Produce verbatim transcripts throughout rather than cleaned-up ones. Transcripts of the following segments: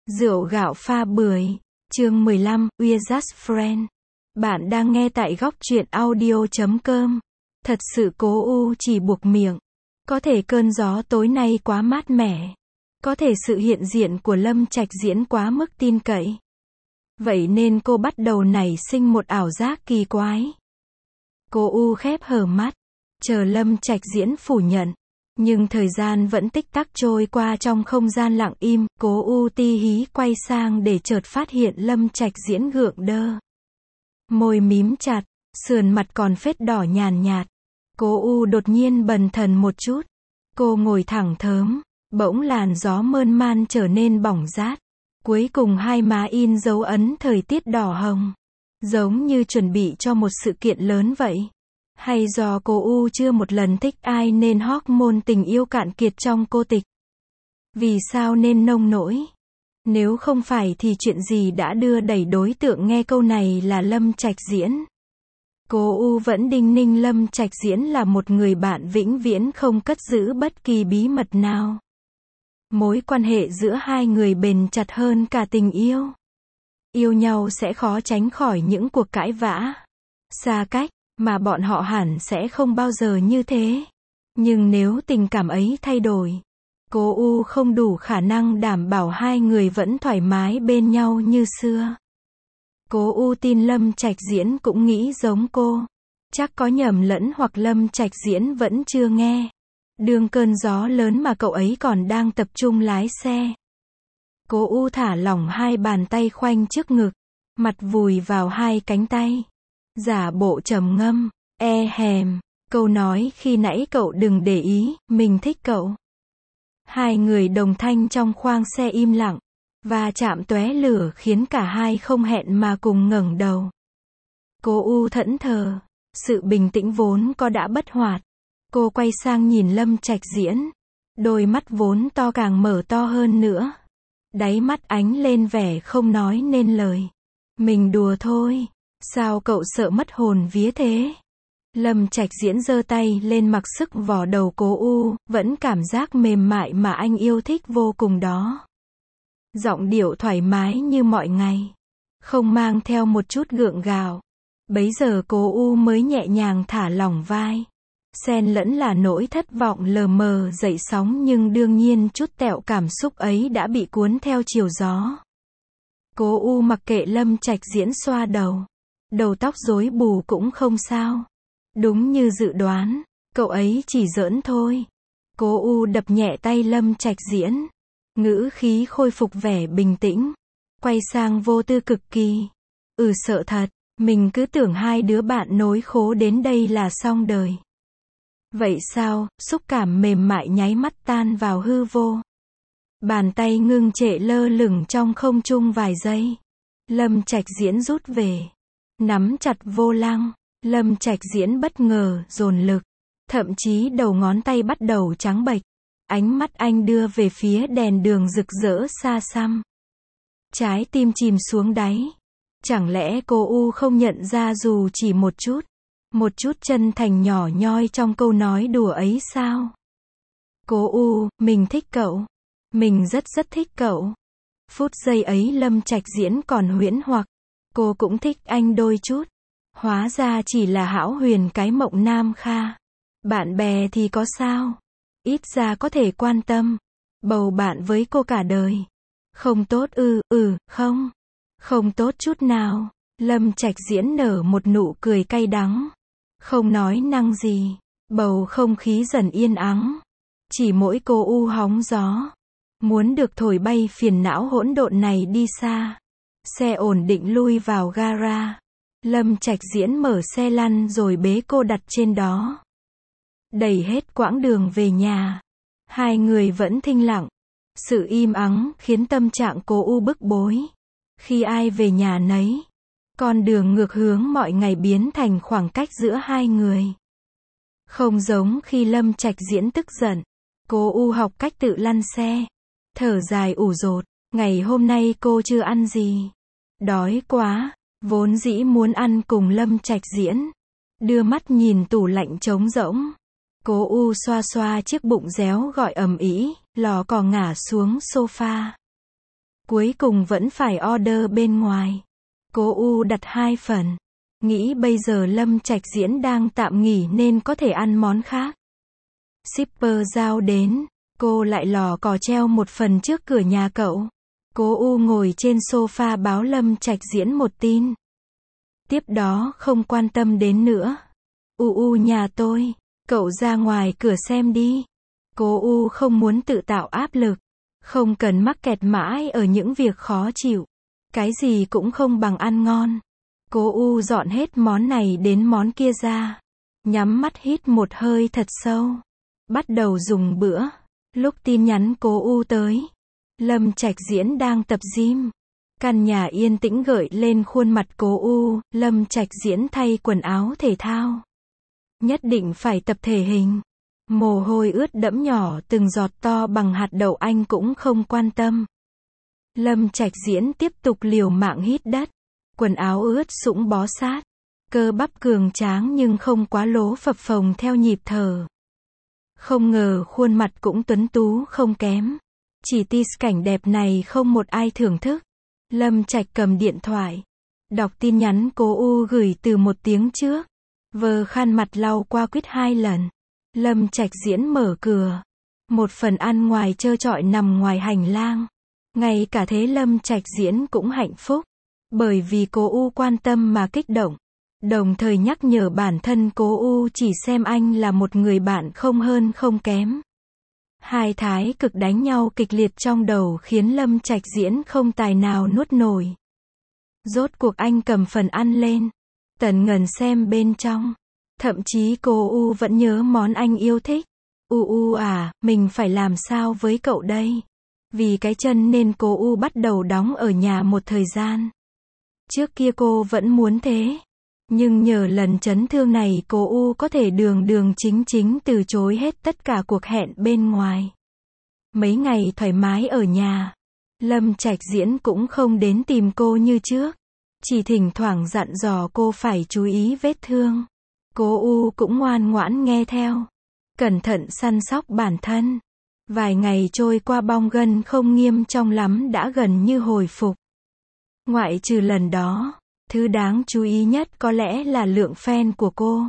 Rượu gạo pha bưởi, chương mười lăm, We're Just Friends. Bạn đang nghe tại góc truyện audio chấm com. Thật sự Cố U chỉ buộc miệng. Có thể cơn gió tối nay quá mát mẻ. Có thể sự hiện diện của Lâm Trạch Diễn quá mức tin cậy. Vậy nên cô bắt đầu nảy sinh một ảo giác kỳ quái. Cố U khép hờ mắt, chờ Lâm Trạch Diễn phủ nhận. Nhưng thời gian vẫn tích tắc trôi qua trong không gian lặng im, Cố U ti hí quay sang để chợt phát hiện Lâm Trạch Diễn gượng đơ. Môi mím chặt, sườn mặt còn phết đỏ nhàn nhạt. Cố U đột nhiên bần thần một chút. Cô ngồi thẳng thớm, bỗng làn gió mơn man trở nên bỏng rát. Cuối cùng hai má in dấu ấn thời tiết đỏ hồng. Giống như chuẩn bị cho một sự kiện lớn vậy. Hay do Cố U chưa một lần thích ai nên hormone tình yêu cạn kiệt trong cô tịch? Vì sao nên nông nỗi? Nếu không phải thì chuyện gì đã đưa đẩy đối tượng nghe câu này là Lâm Trạch Diễn? Cố U vẫn đinh ninh Lâm Trạch Diễn là một người bạn vĩnh viễn không cất giữ bất kỳ bí mật nào. Mối quan hệ giữa hai người bền chặt hơn cả tình yêu. Yêu nhau sẽ khó tránh khỏi những cuộc cãi vã, xa cách, mà bọn họ hẳn sẽ không bao giờ như thế. Nhưng nếu tình cảm ấy thay đổi, Cố U không đủ khả năng đảm bảo hai người vẫn thoải mái bên nhau như xưa. Cố U tin Lâm Trạch Diễn cũng nghĩ giống cô. Chắc có nhầm lẫn hoặc Lâm Trạch Diễn vẫn chưa nghe. Đương cơn gió lớn mà cậu ấy còn đang tập trung lái xe. Cố U thả lỏng hai bàn tay khoanh trước ngực, mặt vùi vào hai cánh tay. Giả bộ trầm ngâm, e hèm, câu nói khi nãy cậu đừng để ý, mình thích cậu. Hai người đồng thanh trong khoang xe im lặng, và chạm tóe lửa khiến cả hai không hẹn mà cùng ngẩng đầu. Cố U thẫn thờ, sự bình tĩnh vốn có đã bất hoạt. Cô quay sang nhìn Lâm Trạch Diễn, đôi mắt vốn to càng mở to hơn nữa. Đáy mắt ánh lên vẻ không nói nên lời. Mình đùa thôi. Sao cậu sợ mất hồn vía thế? Lâm Trạch Diễn giơ tay lên mặc sức vò đầu Cố U, vẫn cảm giác mềm mại mà anh yêu thích vô cùng đó. Giọng điệu thoải mái như mọi ngày, không mang theo một chút gượng gạo. Bấy giờ Cố U mới nhẹ nhàng thả lỏng vai. Xen lẫn là nỗi thất vọng lờ mờ dậy sóng, nhưng đương nhiên chút tẹo cảm xúc ấy đã bị cuốn theo chiều gió. Cố U mặc kệ Lâm Trạch Diễn xoa đầu. Đầu tóc rối bù cũng không sao. Đúng như dự đoán, cậu ấy chỉ giỡn thôi. Cố U đập nhẹ tay Lâm Trạch Diễn, ngữ khí khôi phục vẻ bình tĩnh, quay sang vô tư cực kỳ. Ừ, sợ thật, mình cứ tưởng hai đứa bạn nối khố đến đây là xong đời. Vậy sao? Xúc cảm mềm mại nháy mắt tan vào hư vô. Bàn tay ngưng trệ lơ lửng trong không trung vài giây. Lâm Trạch Diễn rút về, nắm chặt vô lăng. Lâm Trạch Diễn bất ngờ, dồn lực. Thậm chí đầu ngón tay bắt đầu trắng bệch. Ánh mắt anh đưa về phía đèn đường rực rỡ xa xăm. Trái tim chìm xuống đáy. Chẳng lẽ Cố U không nhận ra dù chỉ một chút, một chút chân thành nhỏ nhoi trong câu nói đùa ấy sao? Cố U, mình thích cậu. Mình rất rất thích cậu. Phút giây ấy Lâm Trạch Diễn còn huyễn hoặc. Cô cũng thích anh đôi chút. Hóa ra chỉ là hão huyền cái mộng nam kha. Bạn bè thì có sao? Ít ra có thể quan tâm. Bầu bạn với cô cả đời. Không tốt ư, ừ, không. Không tốt chút nào. Lâm Trạch Diễn nở một nụ cười cay đắng. Không nói năng gì. Bầu không khí dần yên ắng. Chỉ mỗi Cố U hóng gió. Muốn được thổi bay phiền não hỗn độn này đi xa. Xe ổn định lui vào gara. Lâm Trạch Diễn mở xe lăn rồi bế cô đặt trên đó. Đẩy hết quãng đường về nhà. Hai người vẫn thinh lặng. Sự im ắng khiến tâm trạng Cố U bức bối. Khi ai về nhà nấy. Con đường ngược hướng mọi ngày biến thành khoảng cách giữa hai người. Không giống khi Lâm Trạch Diễn tức giận. Cố U học cách tự lăn xe. Thở dài ủ rột. Ngày hôm nay cô chưa ăn gì. Đói quá. Vốn dĩ muốn ăn cùng Lâm Trạch Diễn. Đưa mắt nhìn tủ lạnh trống rỗng. Cố U xoa xoa chiếc bụng réo gọi ầm ĩ, lò cò ngả xuống sofa. Cuối cùng vẫn phải order bên ngoài. Cô U đặt hai phần. Nghĩ bây giờ Lâm Trạch Diễn đang tạm nghỉ nên có thể ăn món khác. Shipper giao đến, cô lại lò cò treo một phần trước cửa nhà cậu. Cô U ngồi trên sofa báo Lâm Trạch Diễn một tin. Tiếp đó không quan tâm đến nữa. U U nhà tôi, cậu ra ngoài cửa xem đi. Cô U không muốn tự tạo áp lực. Không cần mắc kẹt mãi ở những việc khó chịu. Cái gì cũng không bằng ăn ngon. Cô U dọn hết món này đến món kia ra. Nhắm mắt hít một hơi thật sâu. Bắt đầu dùng bữa. Lúc tin nhắn cô U tới, Lâm Trạch Diễn đang tập gym. Căn nhà yên tĩnh gợi lên khuôn mặt cô U. Lâm Trạch Diễn thay quần áo thể thao. Nhất định phải tập thể hình. Mồ hôi ướt đẫm nhỏ từng giọt to bằng hạt đậu anh cũng không quan tâm. Lâm Trạch Diễn tiếp tục liều mạng hít đất. Quần áo ướt sũng bó sát. Cơ bắp cường tráng nhưng không quá lố phập phồng theo nhịp thở. Không ngờ khuôn mặt cũng tuấn tú không kém. Chỉ tis cảnh đẹp này không một ai thưởng thức. Lâm Trạch cầm điện thoại. Đọc tin nhắn cô U gửi từ một tiếng trước. Vờ khăn mặt lau qua quýt hai lần. Lâm Trạch Diễn mở cửa. Một phần ăn ngoài trơ trọi nằm ngoài hành lang. Ngay cả thế Lâm Trạch Diễn cũng hạnh phúc. Bởi vì cô U quan tâm mà kích động. Đồng thời nhắc nhở bản thân cô U chỉ xem anh là một người bạn không hơn không kém. Hai thái cực đánh nhau kịch liệt trong đầu khiến Lâm Trạch Diễn không tài nào nuốt nổi. Rốt cuộc anh cầm phần ăn lên. Tần ngần xem bên trong. Thậm chí cô U vẫn nhớ món anh yêu thích. U U à, mình phải làm sao với cậu đây? Vì cái chân nên cô U bắt đầu đóng ở nhà một thời gian. Trước kia cô vẫn muốn thế. Nhưng nhờ lần chấn thương này cô U có thể đường đường chính chính từ chối hết tất cả cuộc hẹn bên ngoài. Mấy ngày thoải mái ở nhà. Lâm Trạch Diễn cũng không đến tìm cô như trước. Chỉ thỉnh thoảng dặn dò cô phải chú ý vết thương. Cô U cũng ngoan ngoãn nghe theo. Cẩn thận săn sóc bản thân. Vài ngày trôi qua bong gân không nghiêm trọng lắm đã gần như hồi phục. Ngoại trừ lần đó, thứ đáng chú ý nhất có lẽ là lượng fan của cô.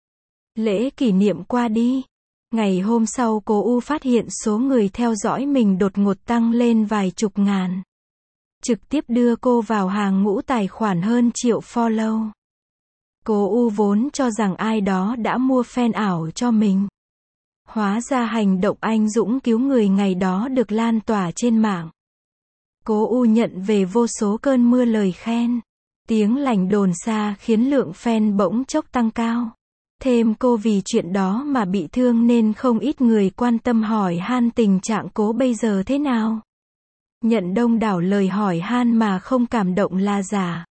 Lễ kỷ niệm qua đi. Ngày hôm sau cô U phát hiện số người theo dõi mình đột ngột tăng lên vài chục ngàn. Trực tiếp đưa cô vào hàng ngũ tài khoản hơn triệu follow. Cô U vốn cho rằng ai đó đã mua fan ảo cho mình. Hóa ra hành động anh dũng cứu người ngày đó được lan tỏa trên mạng. Cô U nhận về vô số cơn mưa lời khen. Tiếng lành đồn xa khiến lượng fan bỗng chốc tăng cao. Thêm cô vì chuyện đó mà bị thương nên không ít người quan tâm hỏi han tình trạng cô bây giờ thế nào. Nhận đông đảo lời hỏi han mà không cảm động là giả.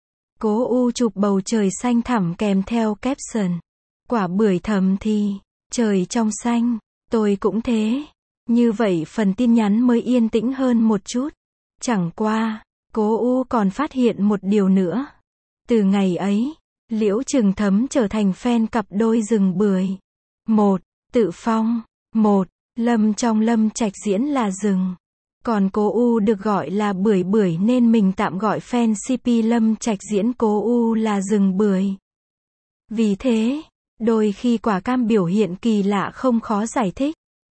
Cô U chụp bầu trời xanh thẳm kèm theo caption. Quả bưởi thầm thì, trời trong xanh, tôi cũng thế. Như vậy phần tin nhắn mới yên tĩnh hơn một chút. Chẳng qua, cô U còn phát hiện một điều nữa. Từ ngày ấy, Liễu Trừng Thấm trở thành fan cặp đôi rừng bưởi. Một, Tự Phong. Một, Lâm trong Lâm Trạch Diễn là rừng. Còn cô U được gọi là bưởi bưởi nên mình tạm gọi fan xê pê Lâm Trạch Diễn cô U là rừng bưởi. Vì thế, đôi khi quả cam biểu hiện kỳ lạ không khó giải thích.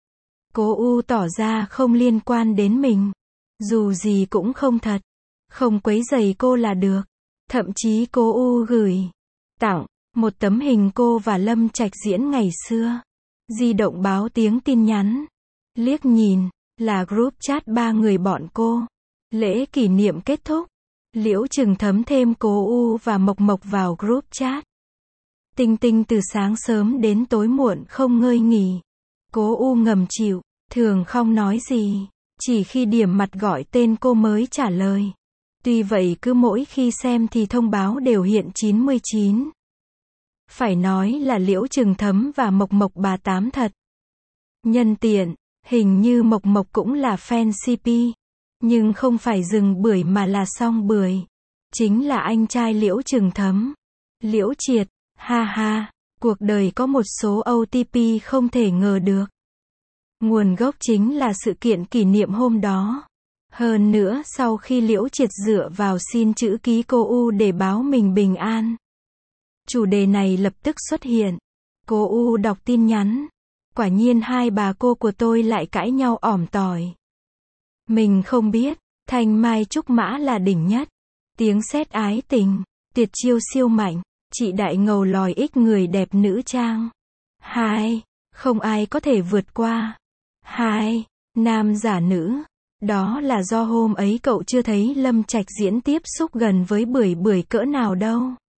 Cô U tỏ ra không liên quan đến mình. Dù gì cũng không thật. Không quấy rầy cô là được. Thậm chí cô U gửi, tặng, một tấm hình cô và Lâm Trạch Diễn ngày xưa. Di động báo tiếng tin nhắn. Liếc nhìn, là group chat ba người bọn cô. Lễ kỷ niệm kết thúc. Liễu Trừng Thấm thêm cô U và Mộc Mộc vào group chat. Tinh Tinh từ sáng sớm đến tối muộn không ngơi nghỉ. Cô U ngầm chịu, thường không nói gì. Chỉ khi điểm mặt gọi tên cô mới trả lời. Tuy vậy cứ mỗi khi xem thì thông báo đều hiện chín mươi chín. Phải nói là Liễu Trừng Thấm và Mộc Mộc bà tám thật. Nhân tiện, hình như Mộc Mộc cũng là fan xê pê. Nhưng không phải rừng bưởi mà là song bưởi. Chính là anh trai Liễu Trừng Thấm. Liễu Triệt, ha ha, cuộc đời có một số ô tê pê không thể ngờ được. Nguồn gốc chính là sự kiện kỷ niệm hôm đó. Hơn nữa sau khi Liễu Triệt dựa vào xin chữ ký cô U để báo mình bình an, chủ đề này lập tức xuất hiện. Cô U đọc tin nhắn. Quả nhiên hai bà cô của tôi lại cãi nhau ỏm tỏi. Mình không biết, thanh mai trúc mã là đỉnh nhất. Tiếng sét ái tình, tuyệt chiêu siêu mạnh, chị đại ngầu lòi ích người đẹp nữ trang. Hai, không ai có thể vượt qua. Hai, nam giả nữ. Đó là do hôm ấy cậu chưa thấy Lâm Trạch Diễn tiếp xúc gần với Bưởi Bưởi cỡ nào đâu.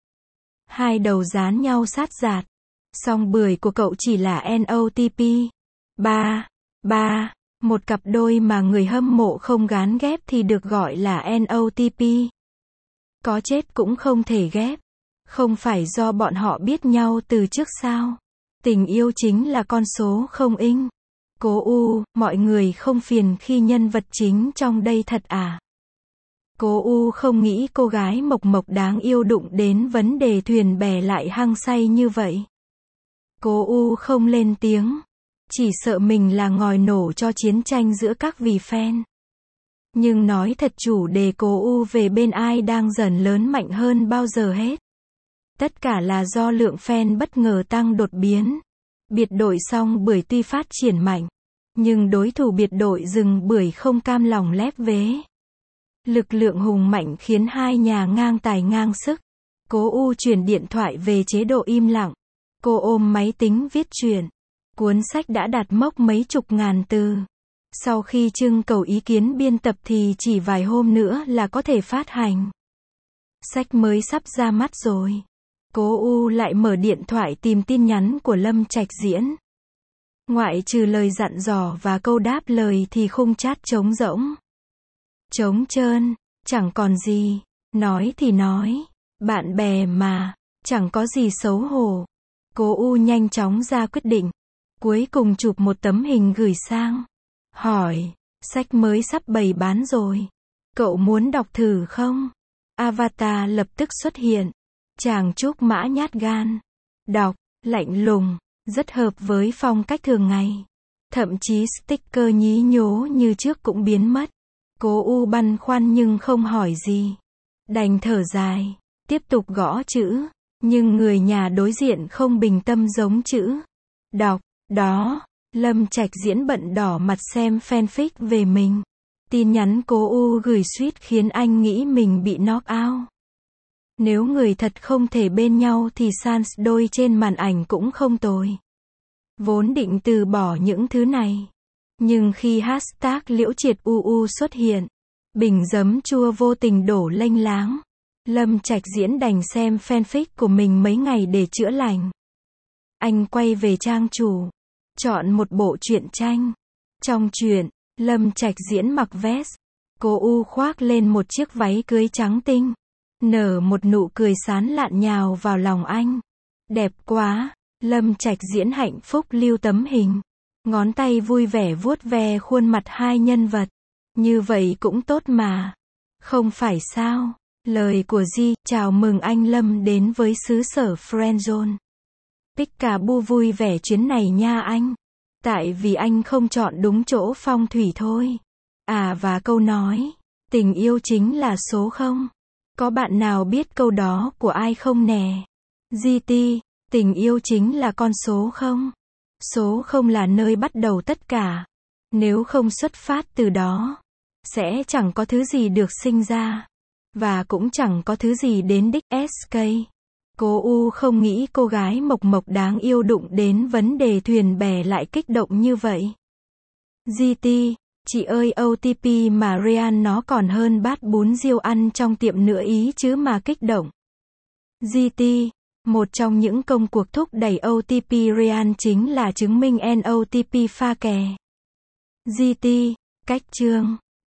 Hai đầu dán nhau sát giạt. Song bưởi của cậu chỉ là en ô tê pê. Ba, ba, một cặp đôi mà người hâm mộ không gán ghép thì được gọi là en ô tê pê. Có chết cũng không thể ghép. Không phải do bọn họ biết nhau từ trước sao? Tình yêu chính là con số không in. Cô U, mọi người không phiền khi nhân vật chính trong đây thật à? Cô U không nghĩ cô gái mộc mộc đáng yêu đụng đến vấn đề thuyền bè lại hăng say như vậy. Cô U không lên tiếng. Chỉ sợ mình là ngòi nổ cho chiến tranh giữa các vì fan. Nhưng nói thật chủ đề cô U về bên ai đang dần lớn mạnh hơn bao giờ hết. Tất cả là do lượng fan bất ngờ tăng đột biến. Biệt đội Song Bưởi tuy phát triển mạnh, nhưng đối thủ biệt đội Rừng Bưởi không cam lòng lép vế. Lực lượng hùng mạnh khiến hai nhà ngang tài ngang sức. Cô U chuyển điện thoại về chế độ im lặng. Cô ôm máy tính viết truyện. Cuốn sách đã đạt mốc mấy chục ngàn từ. Sau khi trưng cầu ý kiến biên tập thì chỉ vài hôm nữa là có thể phát hành. Sách mới sắp ra mắt rồi. Cô U lại mở điện thoại tìm tin nhắn của Lâm Trạch Diễn. Ngoại trừ lời dặn dò và câu đáp lời thì khung chat trống rỗng. Trống trơn, chẳng còn gì. Nói thì nói. Bạn bè mà, chẳng có gì xấu hổ. Cô U nhanh chóng ra quyết định. Cuối cùng chụp một tấm hình gửi sang. Hỏi, sách mới sắp bày bán rồi. Cậu muốn đọc thử không? Avatar lập tức xuất hiện. Chàng trúc mã nhát gan. Đọc, lạnh lùng, rất hợp với phong cách thường ngày. Thậm chí sticker nhí nhố như trước cũng biến mất. Cô U băn khoăn nhưng không hỏi gì. Đành thở dài, tiếp tục gõ chữ. Nhưng người nhà đối diện không bình tâm giống chữ. Đọc, đó, Lâm Trạch Diễn bận đỏ mặt xem fanfic về mình. Tin nhắn cô U gửi suýt khiến anh nghĩ mình bị knock out. Nếu người thật không thể bên nhau thì sans đôi trên màn ảnh cũng không tồi. Vốn định từ bỏ những thứ này. Nhưng khi hashtag Liễu Triệt u u xuất hiện, bình giấm chua vô tình đổ lênh láng. Lâm Trạch Diễn đành xem fanfic của mình mấy ngày để chữa lành. Anh quay về trang chủ, chọn một bộ truyện tranh. Trong truyện, Lâm Trạch Diễn mặc vest, cô U khoác lên một chiếc váy cưới trắng tinh, nở một nụ cười sán lạn nhào vào lòng anh. Đẹp quá, Lâm Trạch Diễn hạnh phúc lưu tấm hình, ngón tay vui vẻ vuốt ve khuôn mặt hai nhân vật. Như vậy cũng tốt mà, không phải sao? Lời của Di, chào mừng anh Lâm đến với xứ sở Friendzone. Peekaboo vui vẻ chuyến này nha anh. Tại vì anh không chọn đúng chỗ phong thủy thôi. À và câu nói, tình yêu chính là số không. Có bạn nào biết câu đó của ai không nè? giê tê, tình yêu chính là con số không? Số không là nơi bắt đầu tất cả. Nếu không xuất phát từ đó, sẽ chẳng có thứ gì được sinh ra. Và cũng chẳng có thứ gì đến đích ét ca. Cô U không nghĩ cô gái mộc mộc đáng yêu đụng đến vấn đề thuyền bè lại kích động như vậy. giê tê, chị ơi ô tê pê mà Ryan nó còn hơn bát bún riêu ăn trong tiệm nữa ý chứ mà kích động. giê tê, một trong những công cuộc thúc đẩy ô tê pê Ryan chính là chứng minh en ô tê pê pha kè. giê tê, cách chương.